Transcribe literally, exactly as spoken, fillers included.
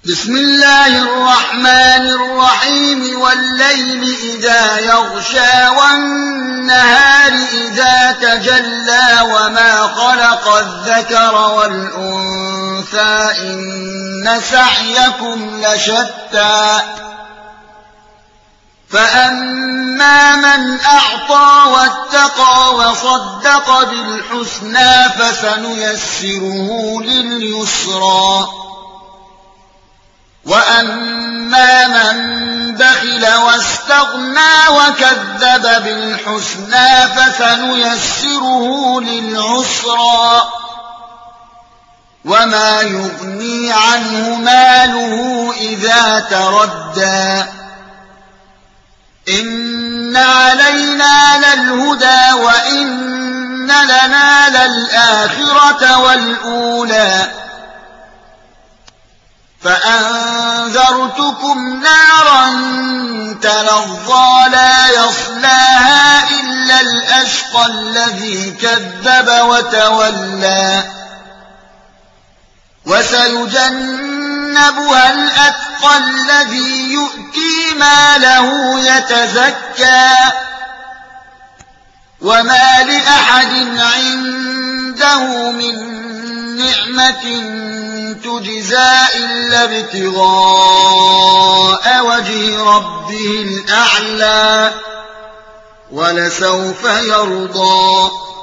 بسم الله الرحمن الرحيم والليل إذا يغشى والنهار إذا تجلى وما خلق الذكر والأنثى إن سعيكم لشتى فأما من أعطى واتقى وصدق بالحسنى فسنيسره لليسرى وأما من بخل واستغنى وكذب بالحسنى فسنيسره للعسرى وما يغني عنه ماله إذا تردى إن علينا للهدى وإن لنا للآخرة والأولى فأنذرتكم نارا تلظى لا يصلاها إلا الأشقى الذي كذب وتولى وسيجنبها الأتقى الذي يؤتي ماله يتزكى وما لأحد عنده من نعمة تجزى إلا ابتغاء وجه ربه الأعلى ولسوف يرضى.